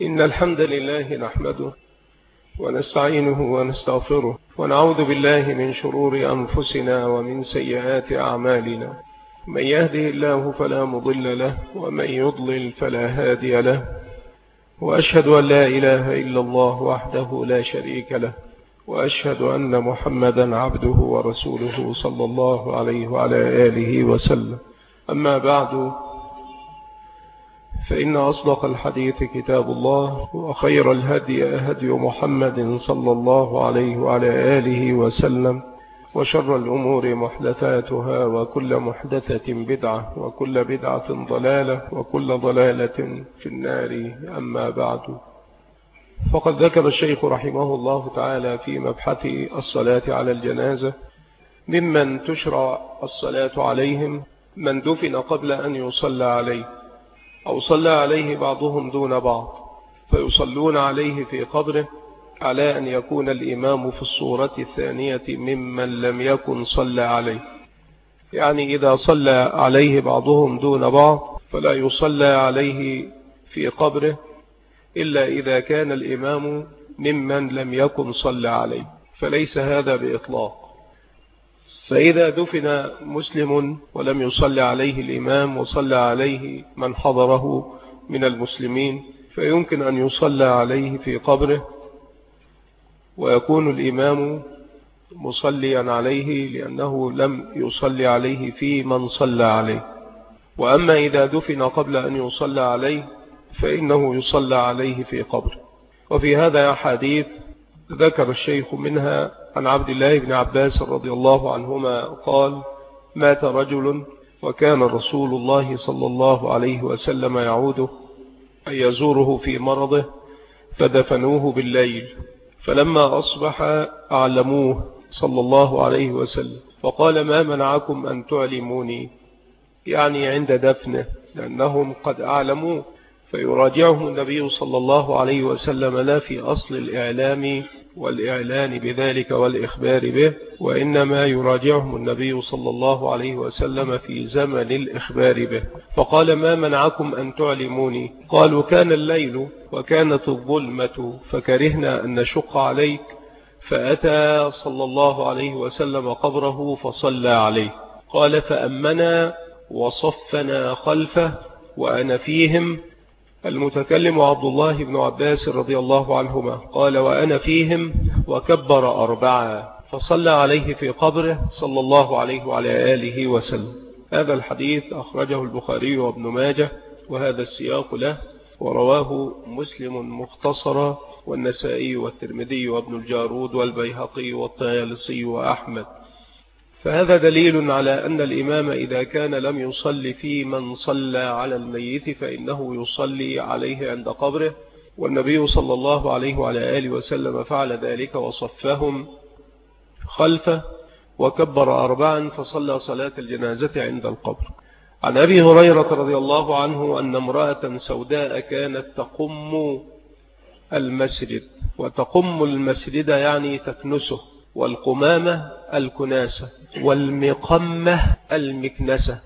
إن الحمد لله نحمده ونستعينه ونستغفره ونعوذ بالله من شرور أنفسنا ومن سيئات أعمالنا. من يهده الله فلا مضل له ومن يضلل فلا هادي له، وأشهد أن لا إله إلا الله وحده لا شريك له، وأشهد أن محمدا عبده ورسوله صلى الله عليه وعلى آله وسلم. أما بعد، فإن أصدق الحديث كتاب الله، وخير الهدي هدي محمد صلى الله عليه وعلى آله وسلم، وشر الأمور محدثاتها، وكل محدثة بدعة، وكل بدعة ضلالة، وكل ضلالة في النار. أما بعد، فقد ذكر الشيخ رحمه الله تعالى في مبحث الصلاة على الجنازة ممن تشرع الصلاة عليهم من دفن قبل أن يصلى عليه، أو صلى عليه بعضهم دون بعض، فيصلون عليه في قبره على أن يكون الإمام في الصورة الثانية ممن لم يكن صلى عليه. يعني إذا صلى عليه بعضهم دون بعض فلا يصلى عليه في قبره إلا إذا كان الإمام ممن لم يكن صلى عليه، فليس هذا بإطلاق. فإذا دفن مسلم ولم يصلى عليه الإمام وصلى عليه من حضره من المسلمين، فيمكن أن يصلى عليه في قبره ويكون الإمام مصليا عليه لأنه لم يصلي عليه في من صلى عليه. وأما إذا دفن قبل أن يصلى عليه فإنه يصلى عليه في قبره. وفي هذا أحاديث ذكر الشيخ منها عن عبد الله بن عباس رضي الله عنهما قال: مات رجل وكان رسول الله صلى الله عليه وسلم يعوده أن يزوره في مرضه، فدفنوه بالليل، فلما أصبح أعلموه صلى الله عليه وسلم، فقال: ما منعكم أن تعلموني؟ يعني عند دفنه، لأنهم قد أعلموه. فيراجعهم النبي صلى الله عليه وسلم لا في أصل الإعلام والإعلان بذلك والإخبار به، وإنما يراجعهم النبي صلى الله عليه وسلم في زمن الإخبار به. فقال: ما منعكم أن تعلموني؟ قالوا: كان الليل وكانت الظلمة فكرهنا أن نشق عليك، فأتى صلى الله عليه وسلم قبره فصلى عليه. قال: فأمنا وصفنا خلفه وأنا فيهم. المتكلم عبد الله بن عباس رضي الله عنهما قال: وأنا فيهم، وكبر 4 فصلى عليه في قبره صلى الله عليه وعلى آله وسلم. هذا الحديث أخرجه البخاري وابن ماجه، وهذا السياق له، ورواه مسلم مختصرا، والنسائي والترمذي وابن الجارود والبيهقي والطيالسي وأحمد. فهذا دليل على أن الإمام إذا كان لم يصلي في من صلى على الميت فإنه يصلي عليه عند قبره، والنبي صلى الله عليه وعلى آله وسلم فعل ذلك وصفهم خلفه وكبر 4 فصلى صلاة الجنازة عند القبر. عن أبي هريرة رضي الله عنه أن امرأة سوداء كانت تقم المسجد، وتقم المسجد يعني تكنسه، والقمامة الكناسة، والمقمة المكنسة.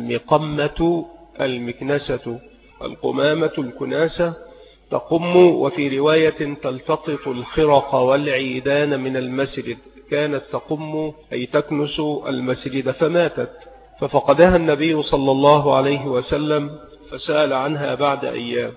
المقمة المكنسة، القمامة الكناسة. تقم، وفي رواية تلتقط الخرق والعيدان من المسجد. كانت تقم أي تكنس المسجد، فماتت، ففقدها النبي صلى الله عليه وسلم، فسأل عنها بعد أيام،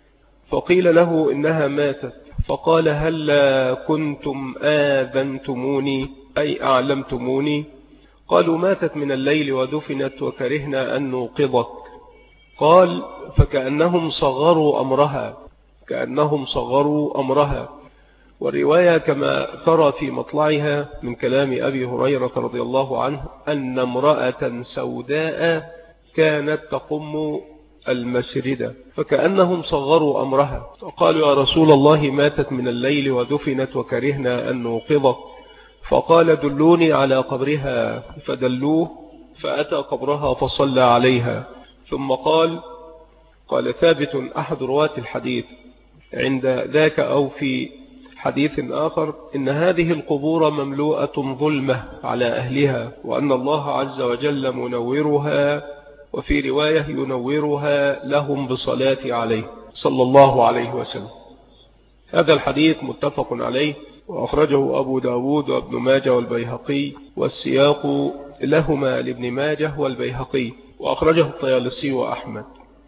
فقيل له إنها ماتت، فقال: هل كنتم آذنتموني أي أعلمتموني؟ قالوا: ماتت من الليل ودفنت وكرهنا أن نوقظك. قال: فكأنهم صغروا أمرها، كأنهم صغروا أمرها. والرواية كما ترى في مطلعها من كلام أبي هريرة رضي الله عنه أن امرأة سوداء كانت تقم المسجد، فكأنهم صغروا أمرها، فقالوا: يا رسول الله، ماتت من الليل ودفنت وكرهنا أن نوقظك. فقال: دلوني على قبرها، فدلوه، فأتى قبرها فصلى عليها. ثم قال ثابت أحد رواة الحديث عند ذاك أو في حديث آخر إن هذه القبور مملوءة ظلمة على أهلها، وأن الله عز وجل منورها، وفي رواية ينورها لهم بصلاة عليه. صلى الله عليه وسلم. هذا الحديث متفق عليه، وأخرجه أبو داود وابن ماجه والبيهقي، والسياق لهما لابن ماجه والبيهقي، وأخرجه الطيالسي وأحمد.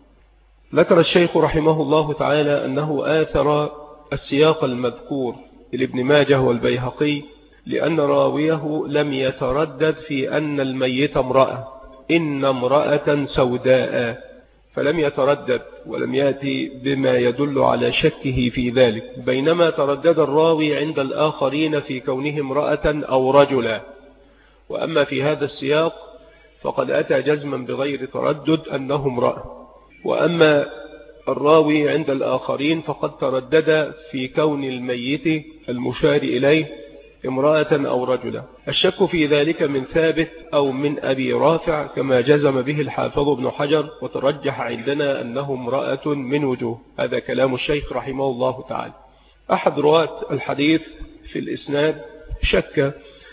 ذكر الشيخ رحمه الله تعالى أنه آثر السياق المذكور لابن ماجه والبيهقي لأن راويه لم يتردد في أن الميت امرأة، إن امرأة سوداء، فلم يتردد ولم يأتي بما يدل على شكه في ذلك، بينما تردد الراوي عند الآخرين في كونه امرأة أو رجلا. وأما في هذا السياق فقد أتى جزما بغير تردد أنه امرأة، وأما الراوي عند الآخرين فقد تردد في كون الميت المشار إليه امرأة أو رجلا. الشك في ذلك من ثابت أو من أبي رافع كما جزم به الحافظ ابن حجر، وترجح عندنا أنه امرأة من وجوه. هذا كلام الشيخ رحمه الله تعالى. أحد رواة الحديث في الإسناد شك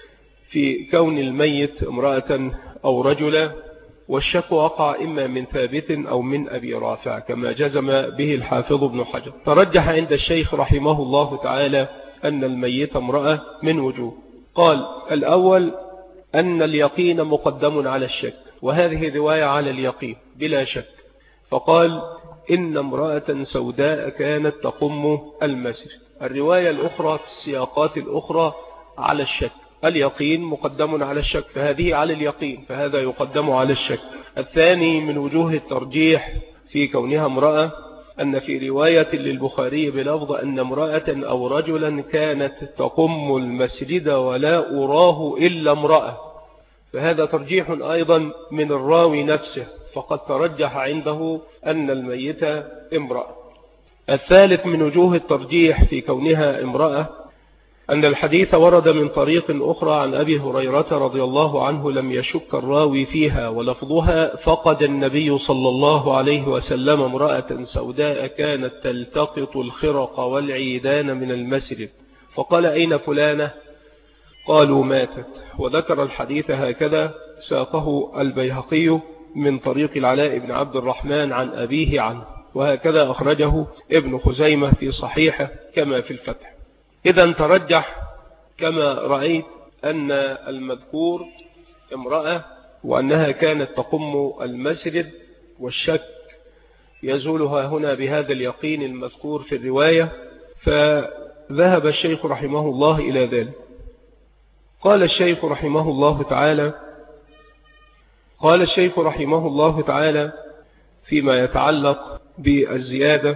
في كون الميت امرأة أو رجلا، والشك وقع إما من ثابت أو من أبي رافع كما جزم به الحافظ ابن حجر. ترجح عند الشيخ رحمه الله تعالى أن الميت امرأة من وجوه. قال: الأول أن اليقين مقدم على الشك، وهذه رواية على اليقين بلا شك، فقال: إن امرأة سوداء كانت تقم المسجد. الرواية الأخرى في السياقات الأخرى على الشك، اليقين مقدم على الشك، فهذه على اليقين، فهذا يقدم على الشك. الثاني من وجوه الترجيح في كونها امرأة أن في رواية للبخاري بلفظ أن امرأة أو رجلا كانت تقم المسجد ولا أراه إلا امرأة، فهذا ترجيح أيضا من الراوي نفسه، فقد ترجح عنده أن الميت امرأة. الثالث من وجوه الترجيح في كونها امرأة أن الحديث ورد من طريق أخرى عن أبي هريرة رضي الله عنه لم يشك الراوي فيها، ولفظها: فقد النبي صلى الله عليه وسلم امرأة سوداء كانت تلتقط الخرق والعيدان من المسجد، فقال: أين فلانة؟ قالوا: ماتت. وذكر الحديث هكذا ساقه البيهقي من طريق العلاء بن عبد الرحمن عن أبيه عنه، وهكذا أخرجه ابن خزيمة في صحيحه كما في الفتح. إذا ترجح كما رأيت أن المذكور امرأة وأنها كانت تقم المسجد، والشك يزولها هنا بهذا اليقين المذكور في الرواية، فذهب الشيخ رحمه الله إلى ذلك. قال الشيخ رحمه الله تعالى فيما يتعلق بالزيادة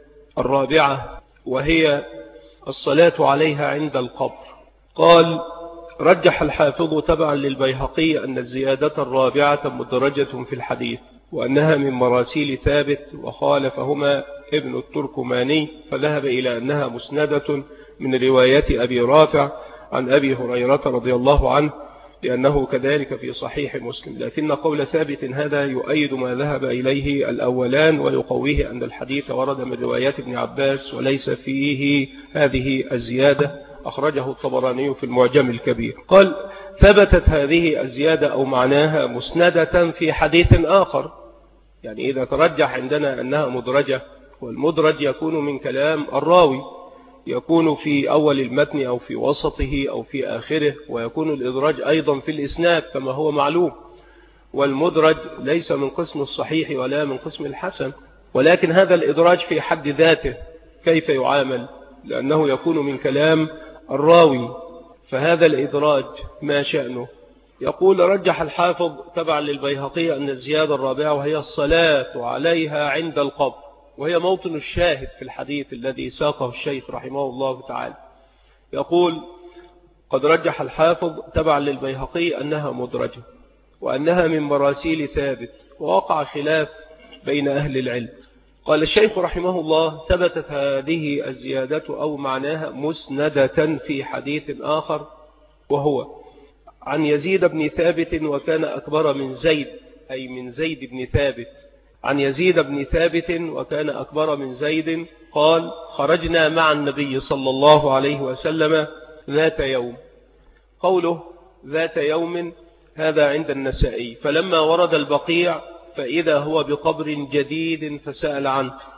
الرابعة وهي الصلاة عليها عند القبر. قال: رجح الحافظ تبعا للبيهقي أن الزيادة الرابعة مدرجة في الحديث، وأنها من مراسيل ثابت، وخالفهما ابن التركماني فذهب إلى أنها مسندة من رواية أبي رافع عن أبي هريرة رضي الله عنه، لأنه كذلك في صحيح مسلم. لكن قول ثابت هذا يؤيد ما ذهب إليه الأولان، ويقويه أن الحديث ورد من روايات ابن عباس وليس فيه هذه الزيادة، أخرجه الطبراني في المعجم الكبير. قال: ثبتت هذه الزيادة أو معناها مسندة في حديث آخر. يعني إذا ترجح عندنا أنها مدرجة، والمدرج يكون من كلام الراوي، يكون في أول المتن أو في وسطه أو في آخره، ويكون الإدراج أيضا في الإسناد كما هو معلوم، والمدرج ليس من قسم الصحيح ولا من قسم الحسن، ولكن هذا الإدراج في حد ذاته كيف يعامل؟ لأنه يكون من كلام الراوي، فهذا الإدراج ما شأنه؟ يقول: رجح الحافظ تبعا للبيهقي أن الزيادة الرابعة وهي الصلاة عليها عند القبر، وهي موطن الشاهد في الحديث الذي ساقه الشيخ رحمه الله تعالى. يقول: قد رجح الحافظ تبعا للبيهقي أنها مدرجة، وأنها من مراسيل ثابت، ووقع خلاف بين أهل العلم. قال الشيخ رحمه الله: ثبتت هذه الزيادة أو معناها مسندة في حديث آخر، وهو عن يزيد بن ثابت وكان أكبر من زيد، أي من زيد بن ثابت، عن يزيد بن ثابت وكان أكبر من زيد قال: خرجنا مع النبي صلى الله عليه وسلم ذات يوم. قوله ذات يوم هذا عند النسائي. فلما ورد البقيع فإذا هو بقبر جديد فسأل عنه،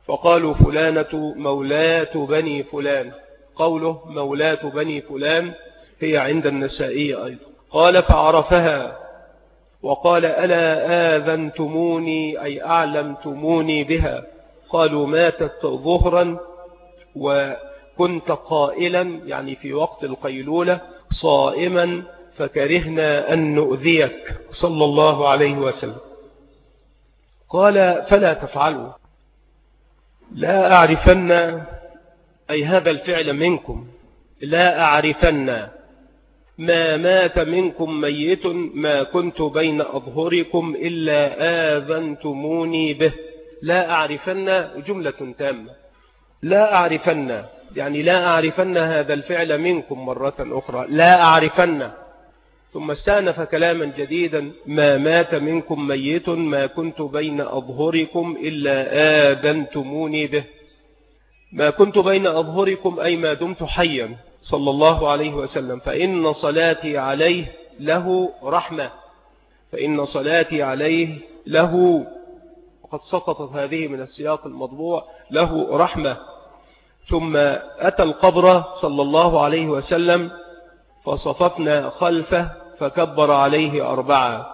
فقالوا فلانة مولاة بني فلان. قوله مولاة بني فلان هي عند النسائي أيضا. قال فعرفها وقال ألا آذنتموني أي أعلمتموني بها؟ قالوا ماتت ظهرا وكنت قائلا يعني في وقت القيلولة صائما فكرهنا أن نؤذيك صلى الله عليه وسلم. قال فلا تفعلوا، لا أعرفن أي هذا الفعل منكم، لا أعرفن ما مات منكم ميت ما كنت بين أظهركم إلا آذنتموني به. لا أعرفن جملة تامة، لا أعرفن يعني لا أعرفن هذا الفعل منكم مرة أخرى، لا أعرفن. ثم استأنف كلاما جديدا ما مات منكم ميت ما كنت بين أظهركم إلا آذنتموني به. ما كنت بين أظهركم أي ما دمت حيا صلى الله عليه وسلم، فإن صلاتي عليه له رحمة، فإن صلاتي عليه له، وقد سقطت هذه من السياق المطبوع، له رحمة. ثم أتى القبر صلى الله عليه وسلم فصففنا خلفه فكبر عليه 4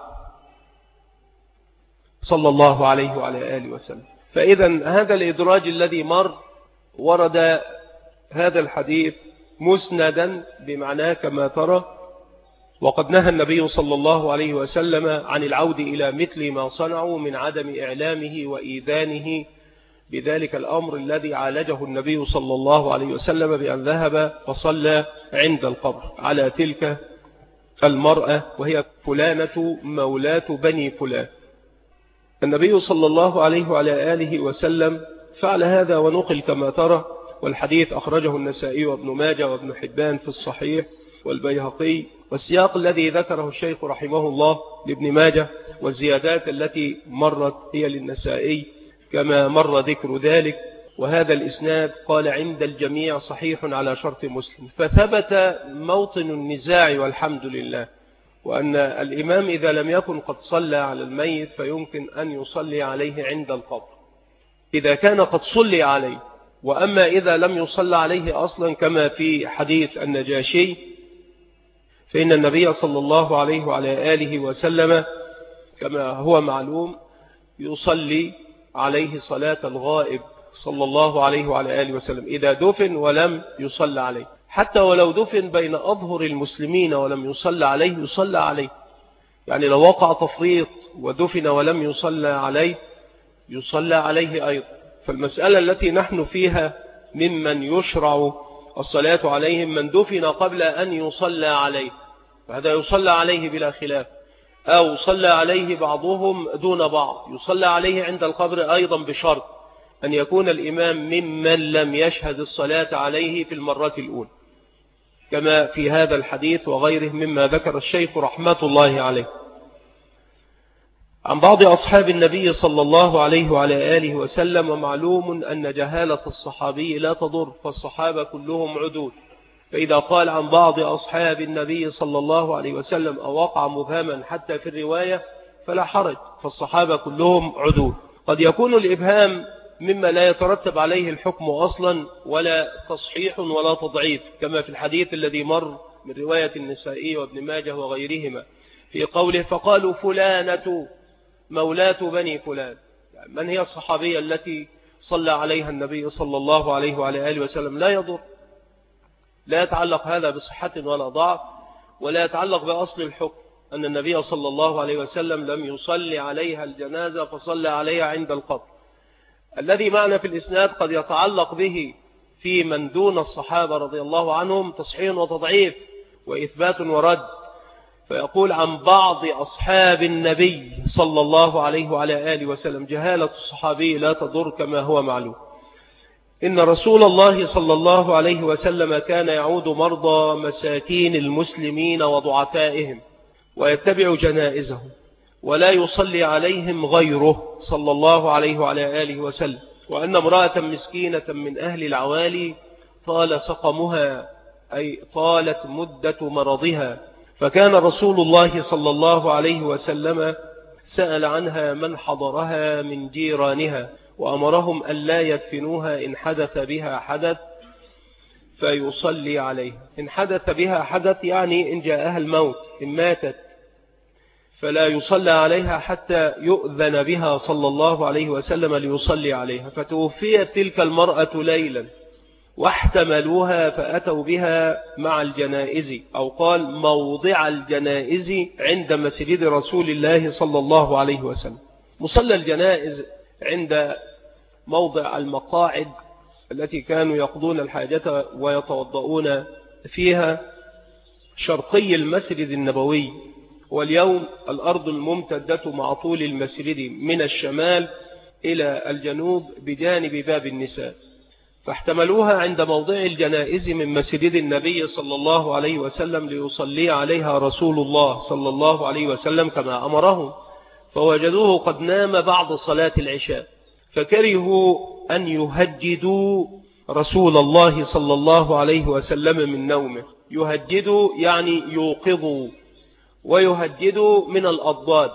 صلى الله عليه وعلى آله وسلم. فإذا هذا الإدراج الذي مر ورد هذا الحديث مسندا بمعناه كما ترى، وقد نهى النبي صلى الله عليه وسلم عن العود إلى مثل ما صنعوا من عدم إعلامه وإيذانه بذلك الأمر الذي عالجه النبي صلى الله عليه وسلم بأن ذهب فصلى عند القبر على تلك المرأة وهي فلانة مولاة بني فلان. النبي صلى الله عليه وعلى آله وسلم فعل هذا ونقل كما ترى، والحديث أخرجه النسائي وابن ماجه وابن حبان في الصحيح والبيهقي، والسياق الذي ذكره الشيخ رحمه الله لابن ماجه والزيادات التي مرت هي للنسائي كما مر ذكر ذلك. وهذا الإسناد قال عند الجميع صحيح على شرط مسلم. فثبت موطن النزاع والحمد لله، وأن الإمام إذا لم يكن قد صلى على الميت فيمكن أن يصلي عليه عند القبر إذا كان قد صلي عليه. وأما إذا لم يصلى عليه أصلا كما في حديث النجاشي فإن النبي صلى الله عليه وعلى آله وسلم كما هو معلوم يصلي عليه صلاة الغائب صلى الله عليه وعلى آله وسلم إذا دفن ولم يصلى عليه، حتى ولو دفن بين أظهر المسلمين ولم يصلى عليه يصلى عليه. يعني لو وقع تفريط ودفن ولم يصلى عليه يصلى عليه أيضا. فالمسألة التي نحن فيها ممن يشرع الصلاة عليهم من دفن قبل أن يصلى عليه، فهذا يصلى عليه بلا خلاف، أو صلى عليه بعضهم دون بعض يصلى عليه عند القبر أيضا بشرط أن يكون الإمام ممن لم يشهد الصلاة عليه في المرة الأولى كما في هذا الحديث وغيره مما ذكر الشيخ رحمة الله عليه. عن بعض أصحاب النبي صلى الله عليه وعلى آله وسلم، ومعلوم أن جهالة الصحابي لا تضر، فالصحابة كلهم عدول، فإذا قال عن بعض أصحاب النبي صلى الله عليه وسلم أو وقع مبهما حتى في الرواية فلا حرج، فالصحابة كلهم عدول. قد يكون الإبهام مما لا يترتب عليه الحكم أصلا ولا تصحيح ولا تضعيف، كما في الحديث الذي مر من رواية النسائي وابن ماجه وغيرهما في قوله فقالوا فلانة مولاة بني فلان. من هي الصحابية التي صلى عليها النبي صلى الله عليه وعلى آله وسلم؟ لا يضر، لا يتعلق هذا بصحة ولا ضعف، ولا يتعلق بأصل الحكم أن النبي صلى الله عليه وسلم لم يصلي عليها الجنازة فصلى عليها عند القبر. الذي معنا في الإسناد قد يتعلق به في من دون الصحابة رضي الله عنهم تصحيح وتضعيف وإثبات ورد، فيقول عن بعض أصحاب النبي صلى الله عليه وعلى آله وسلم. جهالة الصحابي لا تضر كما هو معلوم. إن رسول الله صلى الله عليه وسلم كان يعود مرضى مساكين المسلمين وضعفائهم ويتبع جنائزهم ولا يصلي عليهم غيره صلى الله عليه وعلى آله وسلم. وأن امرأة مسكينة من أهل العوالي طال سقمها أي طالت مدة مرضها، فكان رسول الله صلى الله عليه وسلم سأل عنها من حضرها من جيرانها وأمرهم أن لا يدفنوها إن حدث بها حدث فيصلي عليها. إن حدث بها حدث يعني إن جاءها الموت، إن ماتت فلا يصلى عليها حتى يؤذن بها صلى الله عليه وسلم ليصلي عليها. فتوفيت تلك المرأة ليلا واحتملوها فأتوا بها مع الجنائز، أو قال موضع الجنائز عند مسجد رسول الله صلى الله عليه وسلم. مصلى الجنائز عند موضع المقاعد التي كانوا يقضون الحاجة ويتوضؤون فيها شرقي المسجد النبوي، واليوم الأرض الممتدة مع طول المسجد من الشمال إلى الجنوب بجانب باب النساء. فاحتملوها عند موضع الجنائز من مسجد النبي صلى الله عليه وسلم ليصلي عليها رسول الله صلى الله عليه وسلم كما أمره، فوجدوه قد نام بعد صلاة العشاء، فكرهوا أن يهجدوا رسول الله صلى الله عليه وسلم من نومه. يهجدوا يعني يوقظوا، ويهجدوا من الأضداد،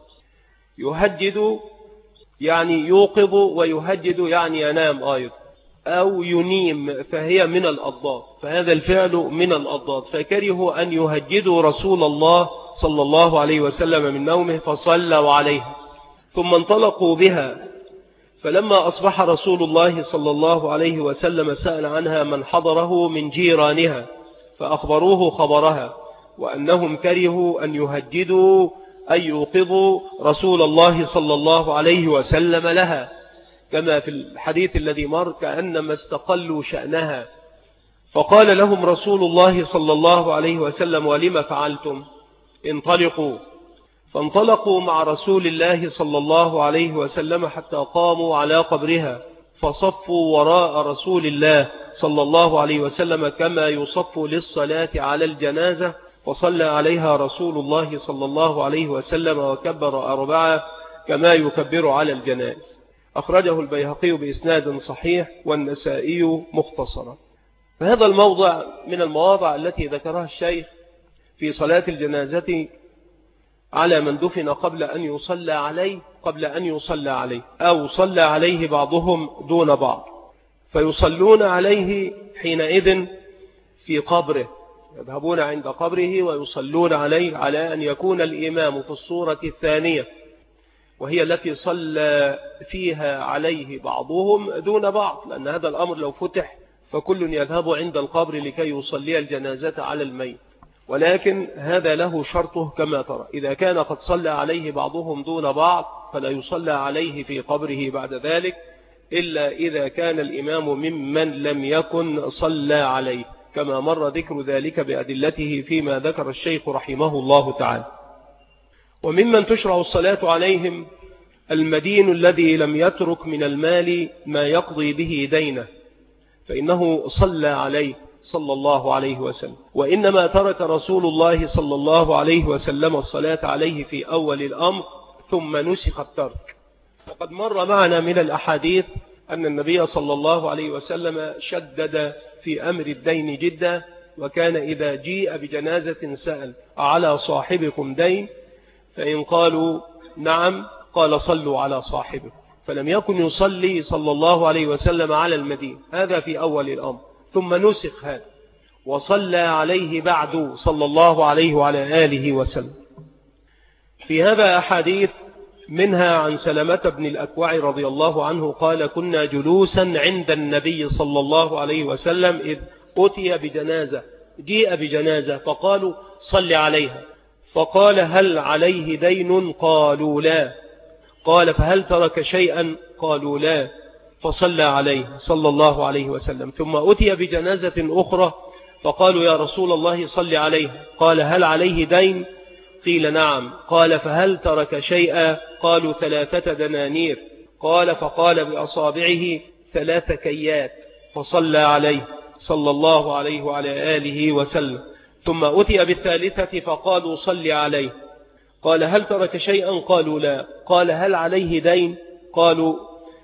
يهجد يعني يوقظ، ويهجد يعني ينام أيضا أو ينيم، فهي من الأضداد، فهذا الفعل من الأضداد. فكرهوا أن يهجدوا رسول الله صلى الله عليه وسلم من نومه فصلوا عليها، ثم انطلقوا بها. فلما أصبح رسول الله صلى الله عليه وسلم سأل عنها من حضره من جيرانها فأخبروه خبرها، وأنهم كرهوا أن يهجدوا أي يوقظوا رسول الله صلى الله عليه وسلم لها، كما في الحديث الذي مر كأنما استقلوا شأنها. فقال لهم رسول الله صلى الله عليه وسلم ولم فعلتم؟ انطلقوا. فانطلقوا مع رسول الله صلى الله عليه وسلم حتى قاموا على قبرها، فصفوا وراء رسول الله صلى الله عليه وسلم كما يصف للصلاة على الجنازة، وصلى عليها رسول الله صلى الله عليه وسلم وكبر 4 كما يكبر على الجنائز. أخرجه البيهقي بإسناد صحيح والنسائي مختصرا. فهذا الموضع من المواضع التي ذكرها الشيخ في صلاة الجنازة على من دفن قبل أن يصلى عليه أو صلى عليه بعضهم دون بعض، فيصلون عليه حينئذ في قبره، يذهبون عند قبره ويصلون عليه على أن يكون الإمام في الصورة الثانية، وهي التي صلى فيها عليه بعضهم دون بعض، لأن هذا الأمر لو فتح فكل يذهب عند القبر لكي يصلي الجنازة على الميت. ولكن هذا له شرطه كما ترى، إذا كان قد صلى عليه بعضهم دون بعض فلا يصلى عليه في قبره بعد ذلك، إلا إذا كان الإمام ممن لم يكن صلى عليه، كما مر ذكر ذلك بأدلته فيما ذكر الشيخ رحمه الله تعالى. وممن تشرع الصلاة عليهم المدين الذي لم يترك من المال ما يقضي به دينه، فإنه صلى عليه صلى الله عليه وسلم، وإنما ترك رسول الله صلى الله عليه وسلم الصلاة عليه في أول الأمر ثم نسخ الترك. وقد مر معنا من الأحاديث أن النبي صلى الله عليه وسلم شدد في أمر الدين جدا، وكان إذا جيء بجنازة سأل على صاحبكم دين؟ فإن قالوا نعم قال صلوا على صاحبكم، فلم يكن يصلي صلى الله عليه وسلم على المدين، هذا في أول الأمر، ثم نسخ هذا وصلى عليه بعد صلى الله عليه وعلى آله وسلم. في هذا أحاديث منها عن سلمة بن الأكوع رضي الله عنه قال كنا جلوسا عند النبي صلى الله عليه وسلم إذ أتي بجنازة، جيء بجنازة فقالوا صل عليها، فقال هل عليه دين؟ قالوا لا. قال فهل ترك شيئا؟ قالوا لا، فصلى عليه صلى الله عليه وسلم. ثم أتي بجنازة أخرى فقالوا يا رسول الله صل عليه، قال هل عليه دين؟ قيل نعم. قال فهل ترك شيئا؟ قالوا 3 دنانير. قال فقال بأصابعه 3 كيات، فصلى عليه صلى الله عليه وعلى آله وسلم. ثم أتي بالثالثة فقالوا صل عليه، قال هل ترك شيئا؟ قالوا لا. قال هل عليه دين؟ قالوا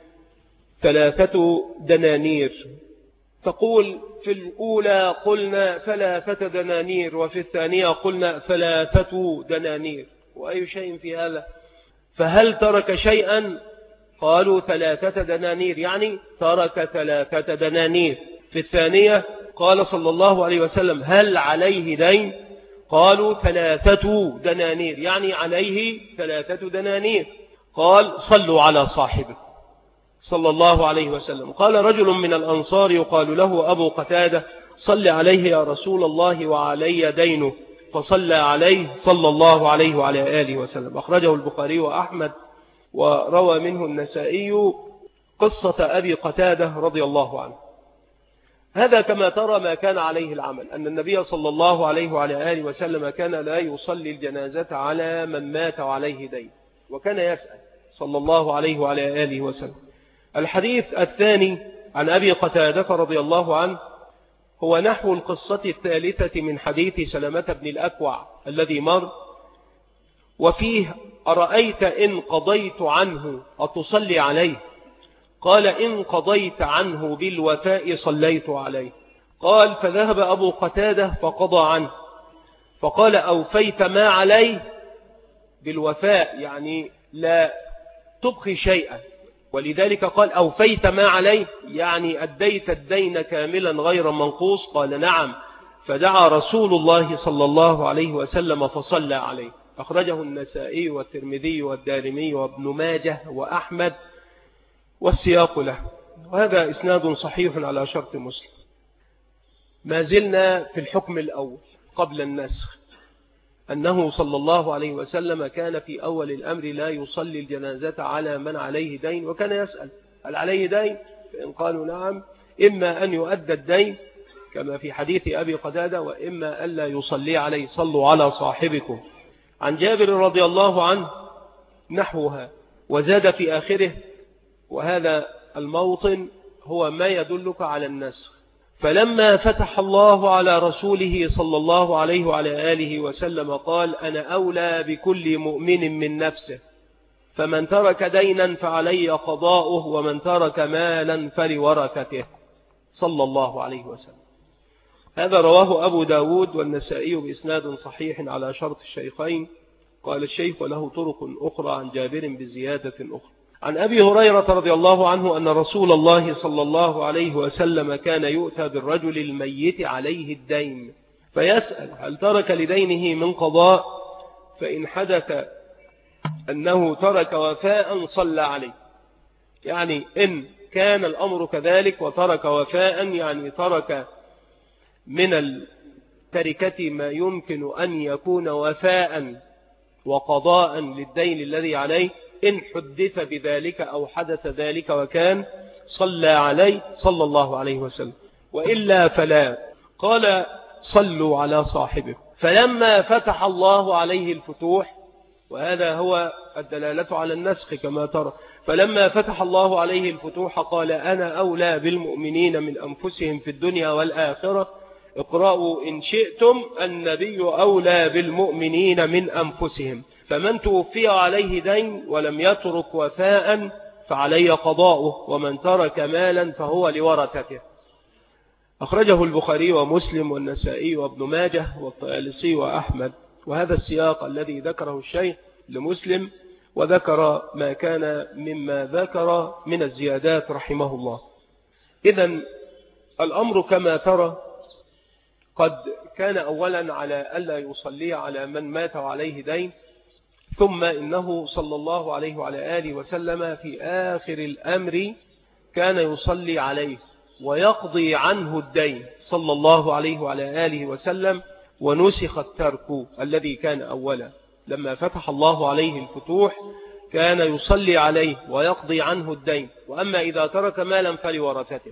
3 دنانير. تقول في الأولى قلنا 3 دنانير، وفي الثانية قلنا 3 دنانير، وأي شيء في هذا؟ فهل ترك شيئا؟ قالوا 3 دنانير، يعني ترك 3 دنانير. في الثانية قال صلى الله عليه وسلم: هل عليه دين؟ قالوا 3 دنانير، يعني عليه 3 دنانير. قال: صلوا على صاحبكم صلى الله عليه وسلم. قال رجل من الأنصار يقال له أبو قتادة: صل عليه يا رسول الله وعلي دينه، فصلى عليه صلى الله عليه وعلى آله وسلم. أخرجه البخاري وأحمد، وروى منه النسائي قصة أبي قتادة رضي الله عنه. هذا كما ترى ما كان عليه العمل، أن النبي صلى الله عليه وعلى آله وسلم كان لا يصلي الجنازة على من مات وعليه دين، وكان يسأل صلى الله عليه وعلى آله وسلم. الحديث الثاني عن أبي قتادة رضي الله عنه هو نحو القصة الثالثة من حديث سلمة بن الأكوع الذي مر، وفيه: أرأيت إن قضيت عنه أتصلي عليه؟ قال: إن قضيت عنه بالوفاء صليت عليه. قال: فذهب أبو قتادة فقضى عنه، فقال: أوفيت ما عليه بالوفاء، يعني لا تبقي شيئا، ولذلك قال: أوفيت ما عليه، يعني أديت الدين كاملا غير منقوص. قال: نعم. فدعا رسول الله صلى الله عليه وسلم فصلى عليه. أخرجه النسائي والترمذي والدارمي وابن ماجه وأحمد، والسياق له، وهذا إسناد صحيح على شرط مسلم. ما زلنا في الحكم الأول قبل النسخ، أنه صلى الله عليه وسلم كان في أول الأمر لا يصلي الجنازة على من عليه دين، وكان يسأل: هل عليه دين؟ فإن قالوا نعم، إما أن يؤدى الدين كما في حديث أبي قتادة، وإما ألا يصلي عليه. صلوا على صاحبكم. عن جابر رضي الله عنه نحوها، وزاد في آخره، وهذا الموطن هو ما يدلك على النسخ: فلما فتح الله على رسوله صلى الله عليه وعلى آله وسلم قال: أنا أولى بكل مؤمن من نفسه، فمن ترك دينا فعلي قضاؤه، ومن ترك مالا فلورثته، صلى الله عليه وسلم. هذا رواه أبو داود والنسائي بإسناد صحيح على شرط الشيخين. قال الشيخ: وله طرق أخرى عن جابر بزيادة أخرى. عن أبي هريرة رضي الله عنه أن رسول الله صلى الله عليه وسلم كان يؤتى بالرجل الميت عليه الدين فيسأل: هل ترك لدينه من قضاء؟ فإن حدث أنه ترك وفاء صلى عليه، يعني إن كان الأمر كذلك وترك وفاء، يعني ترك من التركة ما يمكن أن يكون وفاء وقضاء للدين الذي عليه، إن حدث بذلك أو حدث ذلك وكان صلى عليه صلى الله عليه وسلم، وإلا فلا. قال: صلوا على صاحبه. فلما فتح الله عليه الفتوح، وهذا هو الدلالة على النسخ كما ترى، فلما فتح الله عليه الفتوح قال: أنا أولى بالمؤمنين من أنفسهم في الدنيا والآخرة. اقرأوا إن شئتم: النبي أولى بالمؤمنين من أنفسهم، فمن توفي عليه دين ولم يترك وفاء فعليه قضاؤه، ومن ترك مالا فهو لورثته. أخرجه البخاري ومسلم والنسائي وابن ماجه والطيالسي وأحمد، وهذا السياق الذي ذكره الشيخ لمسلم، وذكر ما كان مما ذكر من الزيادات رحمه الله. إذن الأمر كما ترى قد كان أولا على ألا يصلي على من مات وعليه دين، ثم إنه صلى الله عليه وعلى آله وسلم في آخر الأمر كان يصلي عليه ويقضي عنه الدين صلى الله عليه وعلى آله وسلم، ونسخ الترك الذي كان أولا. لما فتح الله عليه الفتوح كان يصلي عليه ويقضي عنه الدين، وأما إذا ترك مالا فلورثته.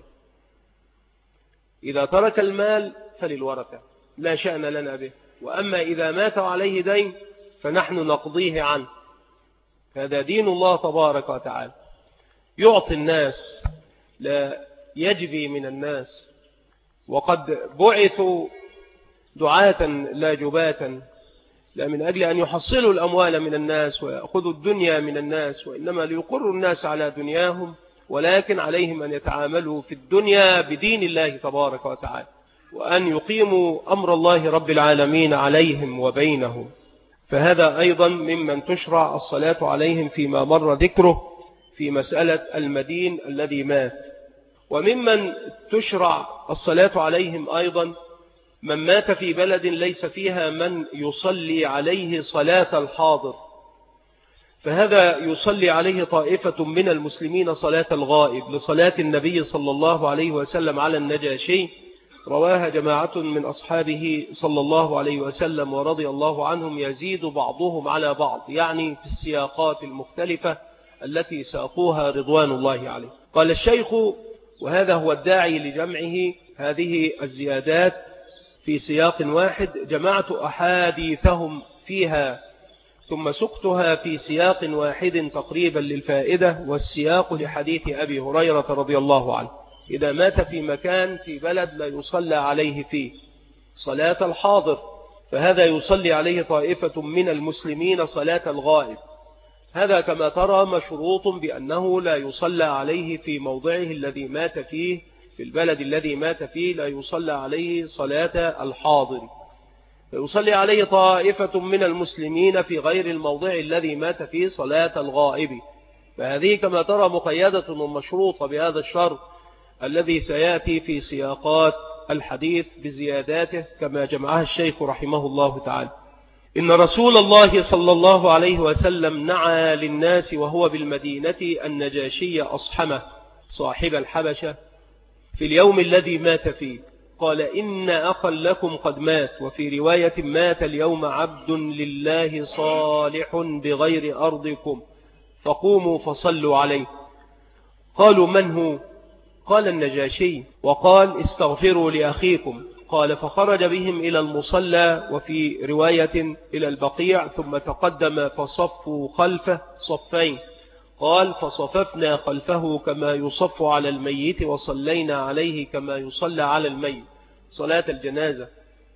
إذا ترك المال فللورثة لا شأن لنا به، وأما إذا مات عليه دين فنحن نقضيه عنه. هذا دين الله تبارك وتعالى، يعطي الناس لا يجبي من الناس، وقد بعثوا دعاة لا جباة، لا من أجل أن يحصلوا الأموال من الناس ويأخذوا الدنيا من الناس، وإنما ليقروا الناس على دنياهم، ولكن عليهم أن يتعاملوا في الدنيا بدين الله تبارك وتعالى، وأن يقيموا أمر الله رب العالمين عليهم وبينهم. فهذا أيضا ممن تشرع الصلاة عليهم فيما مر ذكره في مسألة المدين الذي مات. وممن تشرع الصلاة عليهم أيضا من مات في بلد ليس فيها من يصلي عليه صلاة الحاضر، فهذا يصلي عليه طائفة من المسلمين صلاة الغائب لصلاة النبي صلى الله عليه وسلم على النجاشي، رواها جماعة من أصحابه صلى الله عليه وسلم ورضي الله عنهم، يزيد بعضهم على بعض، يعني في السياقات المختلفة التي ساقوها رضوان الله عليه. قال الشيخ: وهذا هو الداعي لجمعه هذه الزيادات في سياق واحد، جمعت أحاديثهم فيها ثم سقتها في سياق واحد تقريبا للفائدة، والسياق لحديث أبي هريرة رضي الله عنه: إذا مات في مكان في بلد لا يصلى عليه فيه صلاة الحاضر، فهذا يصلي عليه طائفة من المسلمين صلاة الغائب. هذا كما ترى مشروط بأنه لا يصلى عليه في موضعه الذي مات فيه، في البلد الذي مات فيه لا يصلى عليه صلاة الحاضر، فيصلي عليه طائفة من المسلمين في غير الموضع الذي مات فيه صلاة الغائب. فهذه كما ترى مقيدة ومشروطة بهذا الشرط الذي سيأتي في سياقات الحديث بزياداته كما جمعها الشيخ رحمه الله تعالى. إن رسول الله صلى الله عليه وسلم نعى للناس وهو بالمدينة النجاشي أصحمه صاحب الحبشة في اليوم الذي مات فيه، قال: إن أخا لكم قد مات، وفي رواية: مات اليوم عبد لله صالح بغير أرضكم، فقوموا فصلوا عليه. قالوا: من هو؟ قال: النجاشي. وقال: استغفروا لأخيكم. قال: فخرج بهم إلى المصلى، وفي رواية إلى البقيع، ثم تقدم فصفوا خلفه صفين. قال: فصففنا خلفه كما يصف على الميت، وصلينا عليه كما يصلى على الميت صلاة الجنازة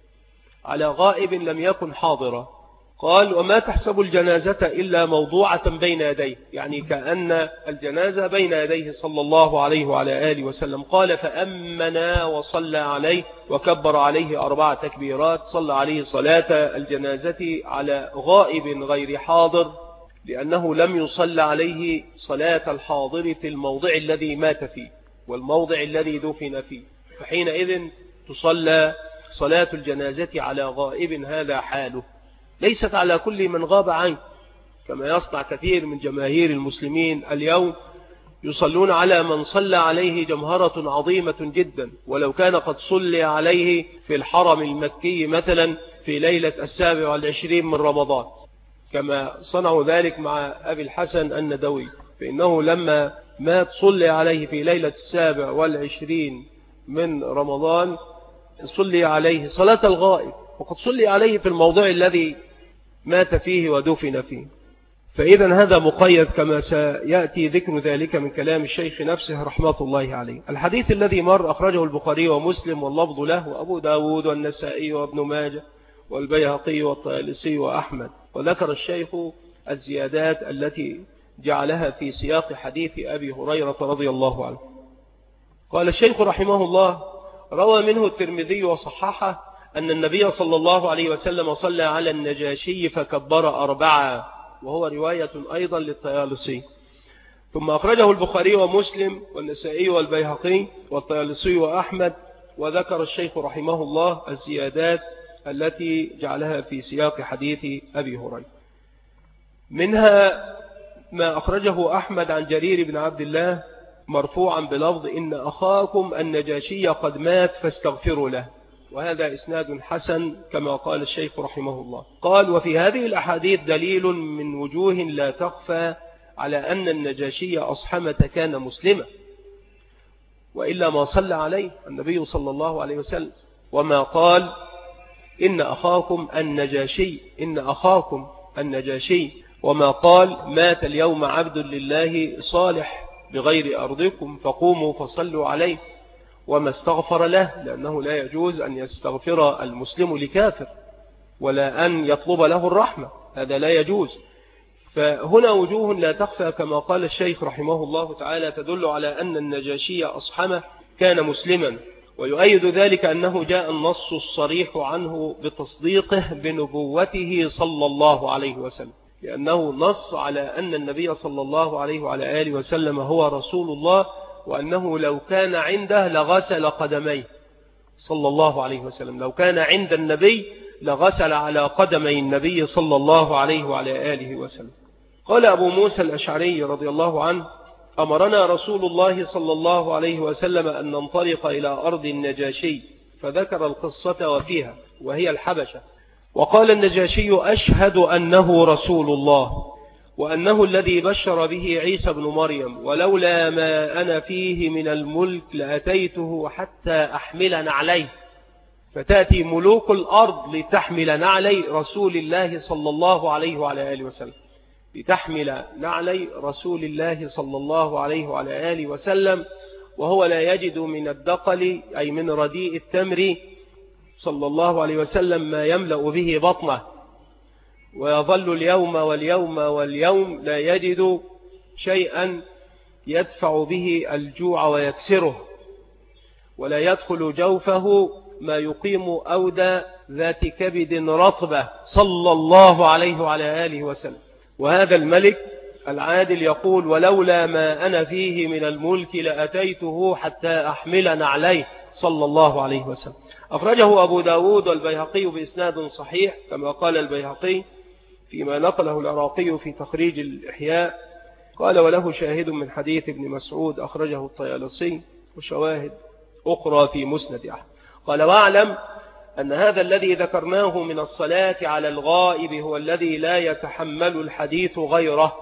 على غائب لم يكن حاضرا. قال: وما تحسب الجنازة إلا موضوعة بين يديه، يعني كأن الجنازة بين يديه صلى الله عليه وعلى آله وسلم. قال: فأمنا وصلى عليه وكبر عليه 4 تكبيرات، صلى عليه صلاة الجنازة على غائب غير حاضر، لأنه لم يصلى عليه صلاة الحاضر في الموضع الذي مات فيه والموضع الذي دفن فيه، فحينئذ تصلى صلاة الجنازة على غائب، هذا حاله، ليست على كل من غاب عنه كما يصنع كثير من جماهير المسلمين اليوم، يصلون على من صلى عليه جمهرة عظيمة جدا، ولو كان قد صلي عليه في الحرم المكي مثلا في ليلة 27 من رمضان، كما صنعوا ذلك مع أبي الحسن الندوي، فإنه لما مات صلي عليه في ليلة 27 من رمضان، صلي عليه صلاة الغائب، وقد صلي عليه في الموضع الذي مات فيه ودفن فيه. فإذا هذا مقيد كما سيأتي ذكر ذلك من كلام الشيخ نفسه رحمة الله عليه. الحديث الذي مر أخرجه البخاري ومسلم واللفظ له، وأبو داود والنسائي وابن ماجه والبيهقي والطيالسي وأحمد، وذكر الشيخ الزيادات التي جعلها في سياق حديث أبي هريرة رضي الله عنه. قال الشيخ رحمه الله: روى منه الترمذي وصححه أن النبي صلى الله عليه وسلم صلى على النجاشي فكبر 4، وهو رواية أيضا للطيالسي. ثم أخرجه البخاري ومسلم والنسائي والبيهقي والطيالسي وأحمد، وذكر الشيخ رحمه الله الزيادات التي جعلها في سياق حديث أبي هريرة. منها ما أخرجه أحمد عن جرير بن عبد الله مرفوعا بلفظ: إن أخاكم النجاشي قد مات فاستغفروا له، وهذا إسناد حسن كما قال الشيخ رحمه الله. قال: وفي هذه الأحاديث دليل من وجوه لا تخفى على أن النجاشي أصحمة كان مسلما، وإلا ما صلى عليه النبي صلى الله عليه وسلم، وما قال: إن أخاكم النجاشي، إن أخاكم النجاشي، وما قال: مات اليوم عبد لله صالح بغير أرضكم، فقوموا فصلوا عليه، وما استغفر له، لأنه لا يجوز أن يستغفر المسلم لكافر ولا أن يطلب له الرحمة، هذا لا يجوز. فهنا وجوه لا تخفى كما قال الشيخ رحمه الله تعالى تدل على أن النجاشي أصحمه كان مسلما، ويؤيد ذلك أنه جاء النص الصريح عنه بتصديقه بنبوته صلى الله عليه وسلم، لأنه نص على أن النبي صلى الله عليه وعلى آله وسلم هو رسول الله، وأنه لو كان عنده لغسل قدميه صلى الله عليه وسلم. لو كان عند النبي لغسل على قدمي النبي صلى الله عليه وعلى آله وسلم. قال أبو موسى الأشعري رضي الله عنه: أمرنا رسول الله صلى الله عليه وسلم أن ننطلق إلى أرض النجاشي، فذكر القصة وفيها وهي الحبشة، وقال النجاشي: أشهد أنه رسول الله وأنه الذي بشر به عيسى بن مريم، ولولا ما أنا فيه من الملك لأتيته حتى أحمل نعليه. فتأتي ملوك الأرض لتحمل نعلي رسول الله صلى الله عليه وعلى آله وسلم، لتحمل نعلي رسول الله صلى الله عليه وعلى آله وسلم، وهو لا يجد من الدقل أي من رديء التمر صلى الله عليه وسلم ما يملأ به بطنه، ويظل اليوم واليوم واليوم لا يجد شيئا يدفع به الجوع ويكسره، ولا يدخل جوفه ما يقيم أودى ذات كبد رطبة صلى الله عليه وعلى آله وسلم. وهذا الملك العادل يقول: ولولا ما أنا فيه من الملك لأتيته حتى أحملنا عليه صلى الله عليه وسلم. أخرجه أبو داود والبيهقي بإسناد صحيح كما قال البيهقي فيما نقله العراقي في تخريج الإحياء. قال: وله شاهد من حديث ابن مسعود أخرجه الطيالسي، وشواهد أخرى في مسند أحمد. قال: واعلم أن هذا الذي ذكرناه من الصلاة على الغائب هو الذي لا يتحمل الحديث غيره،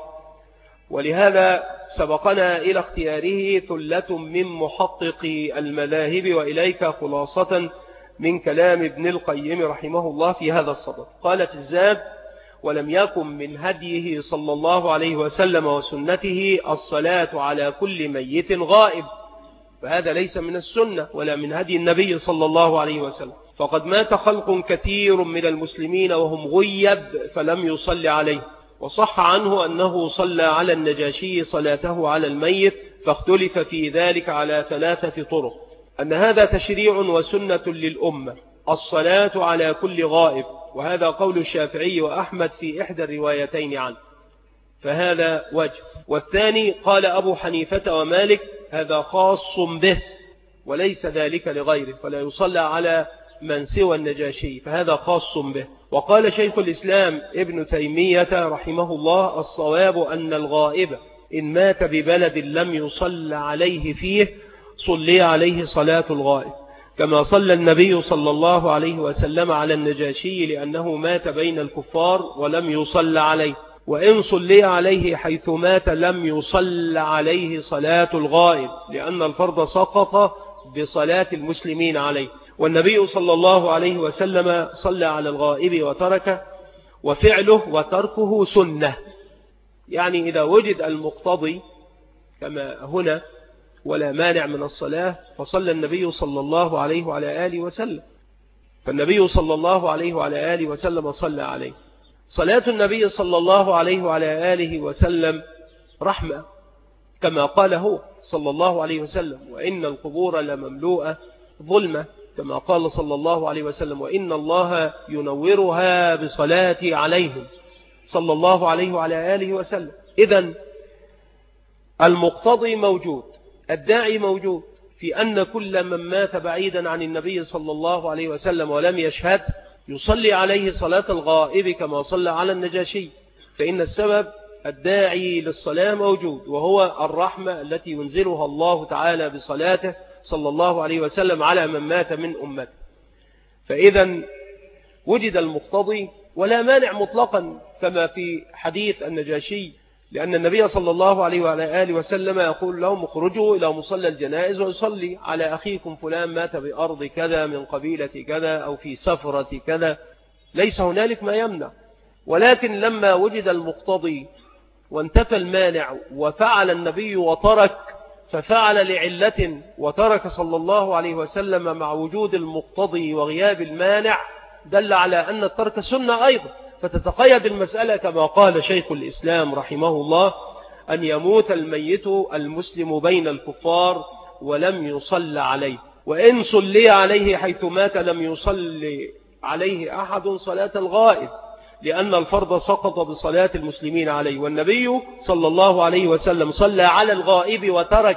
ولهذا سبقنا إلى اختياره ثلة من محققي المذاهب، وإليك خلاصة من كلام ابن القيم رحمه الله في هذا الصدد. قال في الزاد: ولم يكن من هديه صلى الله عليه وسلم وسنته الصلاة على كل ميت غائب، فهذا ليس من السنة ولا من هدي النبي صلى الله عليه وسلم. فقد مات خلق كثير من المسلمين وهم غيب فلم يصل عليه، وصح عنه أنه صلى على النجاشي صلاته على الميت، فاختلف في ذلك على 3 طرق: أن هذا تشريع وسنة للأمة الصلاة على كل غائب، وهذا قول الشافعي وأحمد في إحدى الروايتين عنه، فهذا وجه. والثاني قال أبو حنيفة ومالك: هذا خاص به وليس ذلك لغيره، فلا يصلى على من سوى النجاشي، فهذا خاص به. وقال شيخ الإسلام ابن تيمية رحمه الله: الصواب أن الغائب إن مات ببلد لم يصلى عليه فيه صلي عليه صلاة الغائب، كما صلى النبي صلى الله عليه وسلم على النجاشي لأنه مات بين الكفار ولم يصلى عليه، وإن صلي عليه حيث مات لم يصلى عليه صلاة الغائب، لأن الفرض سقط بصلاة المسلمين عليه، والنبي صلى الله عليه وسلم صلى على الغائب وتركه، وفعله وتركه سنة. يعني إذا وجد المقتضي كما هنا ولا مانع من الصلاة فصلى النبي صلى الله عليه وعلى آله وسلم، فالنبي صلى الله عليه وعلى آله وسلم صلى عليه. صلاة النبي صلى الله عليه وعلى آله وسلم رحمة كما قال هو صلى الله عليه وسلم: وإن القبور لمملوءة ظلمة، كما قال صلى الله عليه وسلم: وإن الله ينورها بصلاتي عليهم صلى الله عليه وعلى آله وسلم. إذن المقتضي موجود، الداعي موجود في أن كل من مات بعيدا عن النبي صلى الله عليه وسلم ولم يشهد يصلي عليه صلاة الغائب كما صلى على النجاشي، فإن السبب الداعي للصلاة موجود، وهو الرحمة التي ينزلها الله تعالى بصلاته صلى الله عليه وسلم على من مات من أمته. فإذا وجد المقتضي ولا مانع مطلقا كما في حديث النجاشي، لأن النبي صلى الله عليه وعلى آله وسلم يقول لهم: اخرجوا إلى مصلى الجنائز ويصلي على أخيكم فلان مات بأرض كذا من قبيلة كذا أو في سفرة كذا، ليس هنالك ما يمنع. ولكن لما وجد المقتضي وانتفى المانع وفعل النبي وترك، ففعل لعلة وترك صلى الله عليه وسلم مع وجود المقتضي وغياب المانع، دل على أن الترك سنة أيضا، فتتقيد المسألة كما قال شيخ الإسلام رحمه الله: أن يموت الميت المسلم بين الكفار ولم يصل عليه، وإن صلي عليه حيث مات لم يصلي عليه أحد صلاة الغائب، لأن الفرض سقط بصلاة المسلمين عليه، والنبي صلى الله عليه وسلم صلى على الغائب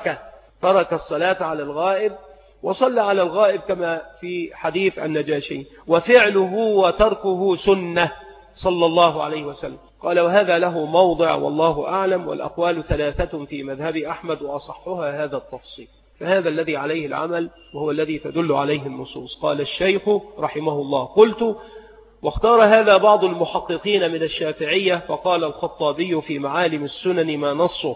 ترك الصلاة على الغائب وصلى على الغائب كما في حديث النجاشي، وفعله وتركه سنة صلى الله عليه وسلم. قال وهذا له موضع والله أعلم، والأقوال 3 في مذهب أحمد وأصحها هذا التفصيل، فهذا الذي عليه العمل وهو الذي تدل عليه النصوص. قال الشيخ رحمه الله: قلت: واختار هذا بعض المحققين من الشافعية، فقال الخطابي في معالم السنن ما نصه.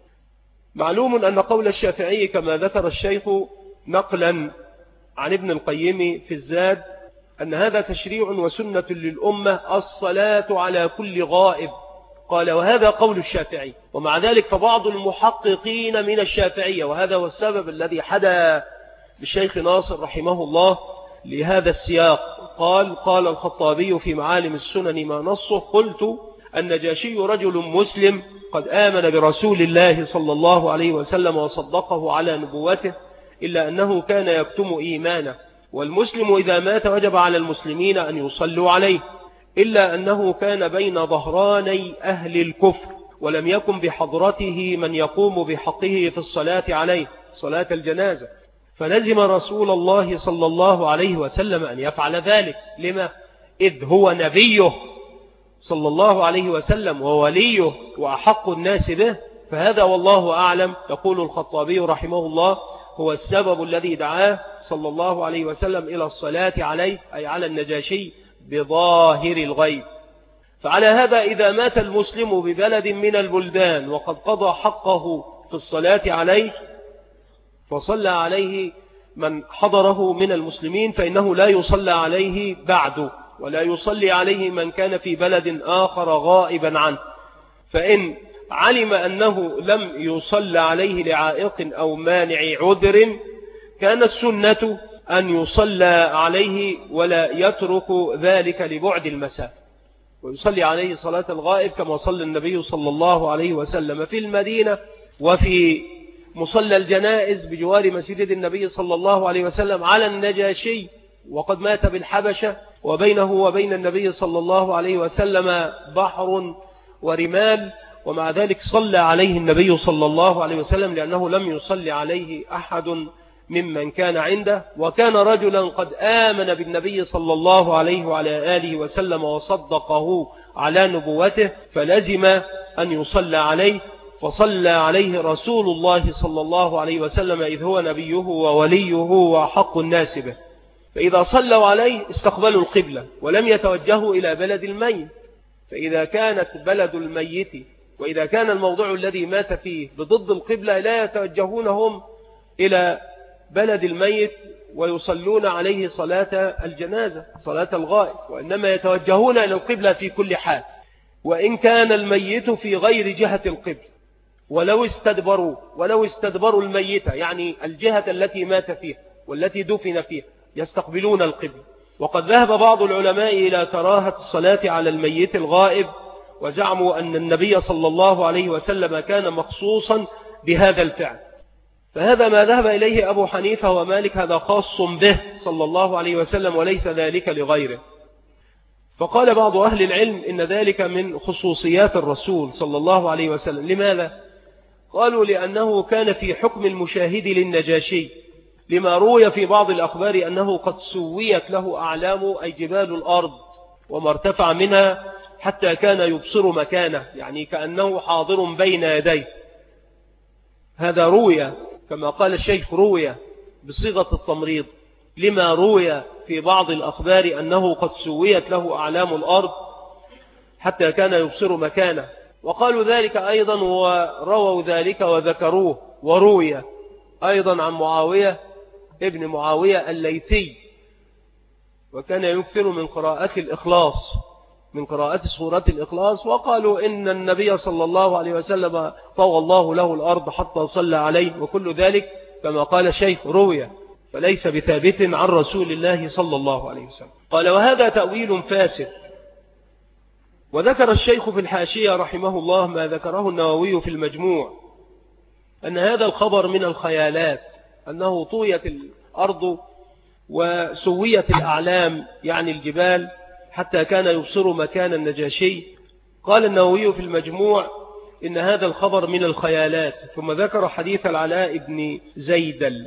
معلوم أن قول الشافعي كما ذكر الشيخ نقلا عن ابن القيم في الزاد أن هذا تشريع وسنة للأمة الصلاة على كل غائب. قال وهذا قول الشافعي. ومع ذلك فبعض المحققين من الشافعية، وهذا هو السبب الذي حدا بالشيخ ناصر رحمه الله لهذا السياق، قال الخطابي في معالم السنن ما نصه: قلت: النجاشي رجل مسلم قد آمن برسول الله صلى الله عليه وسلم وصدقه على نبوته، إلا أنه كان يكتم إيمانه، والمسلم إذا مات وجب على المسلمين أن يصلوا عليه، إلا أنه كان بين ظهراني أهل الكفر، ولم يكن بحضرته من يقوم بحقه في الصلاة عليه صلاة الجنازة، فلزم رسول الله صلى الله عليه وسلم أن يفعل ذلك. لما؟ إذ هو نبيه صلى الله عليه وسلم ووليه وأحق الناس به. فهذا والله أعلم، يقول الخطابي رحمه الله، هو السبب الذي دعاه صلى الله عليه وسلم إلى الصلاة عليه، أي على النجاشي، بظاهر الغيب. فعلى هذا إذا مات المسلم ببلد من البلدان وقد قضى حقه في الصلاة عليه فصلى عليه من حضره من المسلمين، فإنه لا يصلى عليه بعد، ولا يصلي عليه من كان في بلد آخر غائبا عنه. فإن علم أنه لم يصلى عليه لعائق أو مانع عذر، كان السنة أن يصلى عليه ولا يترك ذلك لبعد المسافة، ويصلي عليه صلاة الغائب كما صلى النبي صلى الله عليه وسلم في المدينة وفي مصلى الجنائز بجوار مسجد النبي صلى الله عليه وسلم على النجاشي، وقد مات بالحبشة، وبينه وبين النبي صلى الله عليه وسلم بحر ورمال، ومع ذلك صلى عليه النبي صلى الله عليه وسلم لأنه لم يصلي عليه أحد ممن كان عنده. وكان رجلا قد آمن بالنبي صلى الله عليه وعلى آله وسلم وصدقه على نبوته، فلزم أن يصلى عليه، فصلى عليه رسول الله صلى الله عليه وسلم إذ هو نبيه ووليه وحق الناس به. فإذا صلوا عليه استقبلوا القبلة ولم يتوجهوا إلى بلد الميت. فإذا كانت بلد الميت وإذا كان الموضوع الذي مات فيه بضد القبلة لا يتوجهون هم إلى بلد الميت ويصلون عليه صلاة الجنازة صلاة الغائب، وإنما يتوجهون إلى القبلة في كل حال، وإن كان الميت في غير جهة القبلة. ولو استدبروا الميت، يعني الجهة التي مات فيها والتي دفن فيها، يستقبلون القبلة. وقد ذهب بعض العلماء إلى كراهة الصلاة على الميت الغائب، وزعموا أن النبي صلى الله عليه وسلم كان مخصوصا بهذا الفعل. فهذا ما ذهب إليه أبو حنيفة ومالك، هذا خاص به صلى الله عليه وسلم وليس ذلك لغيره. فقال بعض أهل العلم إن ذلك من خصوصيات الرسول صلى الله عليه وسلم. لماذا؟ قالوا لأنه كان في حكم المشاهد للنجاشي، لما روي في بعض الأخبار أنه قد سويت له أعلام، أي جبال الأرض، وما ارتفع منها حتى كان يبصر مكانه، يعني كأنه حاضر بين يديه. هذا روي كما قال الشيخ، روي بصيغة التمريض، لما روي في بعض الأخبار أنه قد سويت له أعلام الأرض حتى كان يبصر مكانه. وقالوا ذلك أيضا ورووا ذلك وذكروه. وروي أيضا عن معاوية ابن معاوية الليثي، وكان يكثر من قراءة الإخلاص، من قراءة سورة الإخلاص. وقالوا إن النبي صلى الله عليه وسلم طوى الله له الأرض حتى صلى عليه، وكل ذلك كما قال الشيخ روي، فليس بثابت عن رسول الله صلى الله عليه وسلم. قال وهذا تأويل فاسد. وذكر الشيخ في الحاشية رحمه الله ما ذكره النووي في المجموع، أن هذا الخبر من الخيالات، أنه طويت الأرض وسويت الأعلام يعني الجبال، حتى كان يبصر مكان النجاشي. قال النووي في المجموع إن هذا الخبر من الخيالات. ثم ذكر حديث العلاء بن زيدل.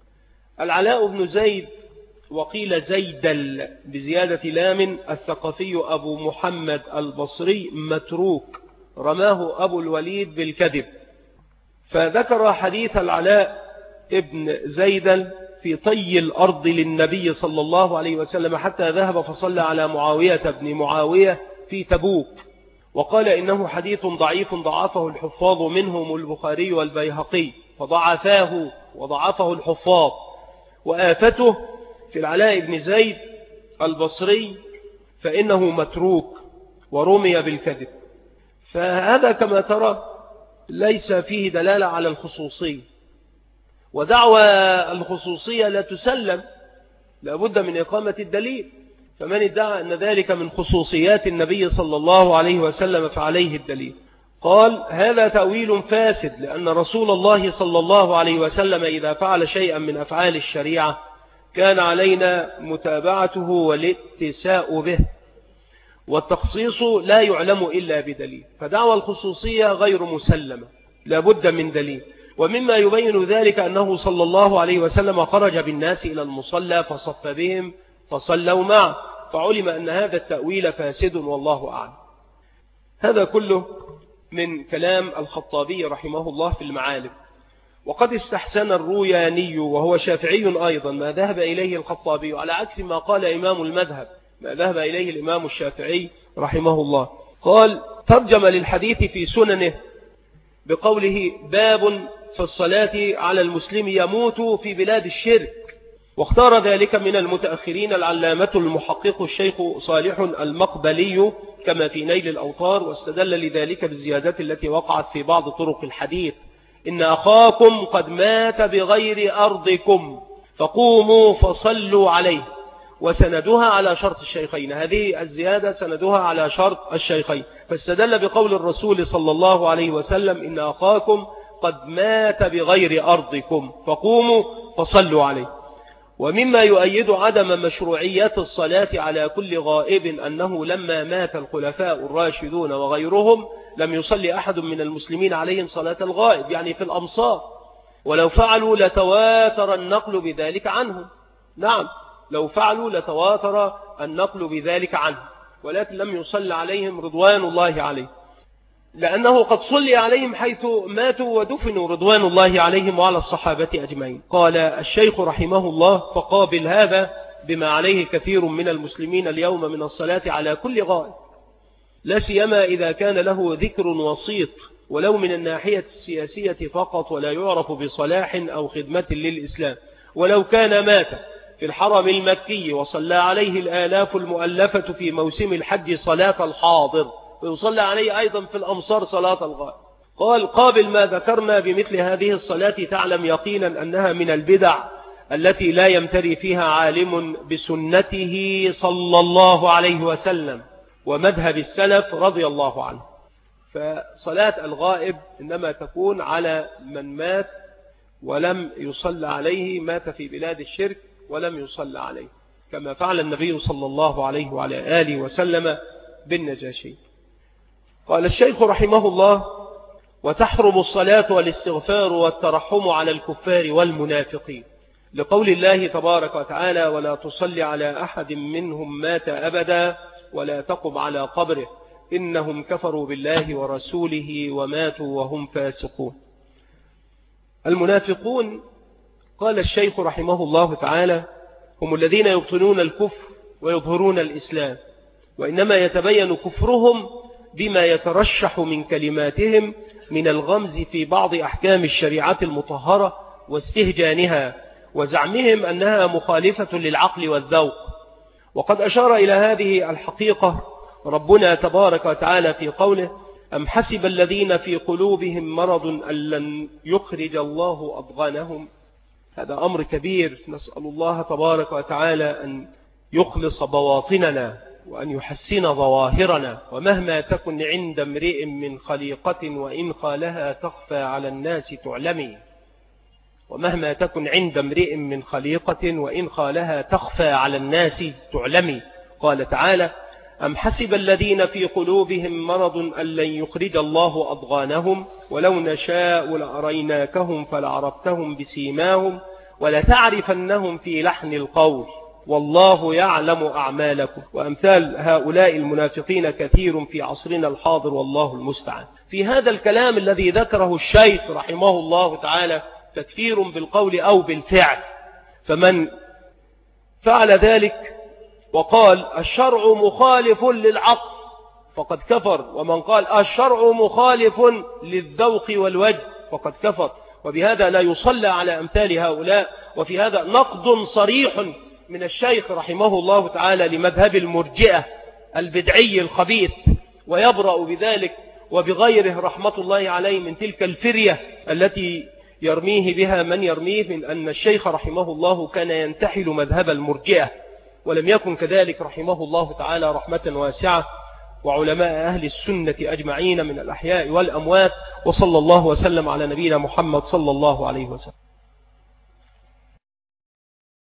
العلاء بن زيد وقيل زيدل بزيادة لام الثقفي أبو محمد البصري متروك، رماه أبو الوليد بالكذب. فذكر حديث العلاء ابن زيدل في طي الأرض للنبي صلى الله عليه وسلم حتى ذهب فصلى على معاوية بن معاوية في تبوك، وقال إنه حديث ضعيف ضعفه الحفاظ منهم البخاري والبيهقي، فضعفاه وضعفه الحفاظ. وآفته في العلاء بن زيد البصري فإنه متروك ورمي بالكذب. فهذا كما ترى ليس فيه دلالة على الخصوصية، ودعوى الخصوصية لا تسلم، لابد من إقامة الدليل. فمن ادعى أن ذلك من خصوصيات النبي صلى الله عليه وسلم فعليه الدليل. قال هذا تأويل فاسد، لأن رسول الله صلى الله عليه وسلم إذا فعل شيئا من أفعال الشريعة كان علينا متابعته والاتساء به، والتخصيص لا يعلم إلا بدليل. فدعوى الخصوصية غير مسلمة، لابد من دليل. ومما يبين ذلك أنه صلى الله عليه وسلم خرج بالناس إلى المصلى فصف بهم فصلوا معه، فعلم أن هذا التأويل فاسد والله أعلم. هذا كله من كلام الخطابي رحمه الله في المعالم. وقد استحسن الروياني وهو شافعي أيضا ما ذهب إليه الخطابي، على عكس ما قال إمام المذهب ما ذهب إليه الإمام الشافعي رحمه الله. قال ترجم للحديث في سننه بقوله باب في الصلاة على المسلم يموت في بلاد الشرك. واختار ذلك من المتأخرين العلامة المحقق الشيخ صالح المقبلي كما في نيل الأوطار، واستدل لذلك بالزيادات التي وقعت في بعض طرق الحديث: إن أخاكم قد مات بغير أرضكم فقوموا فصلوا عليه، وسندها على شرط الشيخين. هذه الزيادة سندها على شرط الشيخين، فاستدل بقول الرسول صلى الله عليه وسلم إن أخاكم قد مات بغير أرضكم فقوموا فصلوا عليه. ومما يؤيد عدم مشروعية الصلاة على كل غائب أنه لما مات الخلفاء الراشدون وغيرهم لم يصلي أحد من المسلمين عليهم صلاة الغائب، يعني في الأمصار، ولو فعلوا لتواتر النقل بذلك عنهم. نعم، لو فعلوا لتواتر النقل بذلك عنهم، ولكن لم يصلي عليهم رضوان الله عليه، لأنه قد صلي عليهم حيث ماتوا ودفنوا رضوان الله عليهم وعلى الصحابة أجمعين. قال الشيخ رحمه الله فقابل هذا بما عليه كثير من المسلمين اليوم من الصلاة على كل غائب، لا سيما إذا كان له ذكر وسيط ولو من الناحية السياسية فقط، ولا يعرف بصلاح أو خدمة للإسلام. ولو كان مات في الحرم المكي وصلى عليه الآلاف المؤلفة في موسم الحج صلاة الحاضر، ويصلى عليه أيضا في الأمصار صلاة الغائب. قال قابل ما ذكرنا بمثل هذه الصلاة تعلم يقينا أنها من البدع التي لا يمتري فيها عالم بسنته صلى الله عليه وسلم ومذهب السلف رضي الله عنه. فصلاة الغائب إنما تكون على من مات ولم يصلى عليه، مات في بلاد الشرك ولم يصلى عليه، كما فعل النبي صلى الله عليه وعلى آله وسلم بالنجاشي. قال الشيخ رحمه الله وتحرم الصلاة والاستغفار والترحم على الكفار والمنافقين، لقول الله تبارك وتعالى ولا تصلي على أحد منهم مات أبدا ولا تقم على قبره إنهم كفروا بالله ورسوله وماتوا وهم فاسقون. المنافقون قال الشيخ رحمه الله تعالى هم الذين يبطنون الكفر ويظهرون الإسلام، وإنما يتبين كفرهم بما يترشح من كلماتهم من الغمز في بعض أحكام الشريعة المطهرة واستهجانها وزعمهم أنها مخالفة للعقل والذوق. وقد أشار إلى هذه الحقيقة ربنا تبارك وتعالى في قوله أم حسب الذين في قلوبهم مرض أن لن يخرج الله أضغانهم. هذا أمر كبير، نسأل الله تبارك وتعالى أن يخلص بواطننا وأن يحسن ظواهرنا. ومهما تكن عند امرئ من خليقة وإن خالها تخفى على الناس تعلمي، ومهما تكن عند امرئ من خليقة وإن خالها تخفى على الناس تعلمي. قال تعالى أم حسب الذين في قلوبهم مرض أن لن يخرج الله أضغانهم ولو نشاء لأريناكهم فلعرفتهم بسيماهم ولتعرفنهم في لحن القول والله يعلم أعمالكم. وأمثال هؤلاء المنافقين كثير في عصرنا الحاضر والله المستعان. في هذا الكلام الذي ذكره الشيخ رحمه الله تعالى تكفير بالقول أو بالفعل، فمن فعل ذلك وقال الشرع مخالف للعقل فقد كفر، ومن قال الشرع مخالف للذوق والوجه فقد كفر. وبهذا لا يصلى على أمثال هؤلاء. وفي هذا نقد صريح من الشيخ رحمه الله تعالى لمذهب المرجئة البدعي الخبيث، ويبرأ بذلك وبغيره رحمة الله عليه من تلك الفرية التي يرميه بها من يرميه من أن الشيخ رحمه الله كان ينتحل مذهب المرجئة، ولم يكن كذلك رحمه الله تعالى رحمة واسعة. وعلماء أهل السنة أجمعين من الأحياء والأموات. وصلى الله وسلم على نبينا محمد صلى الله عليه وسلم.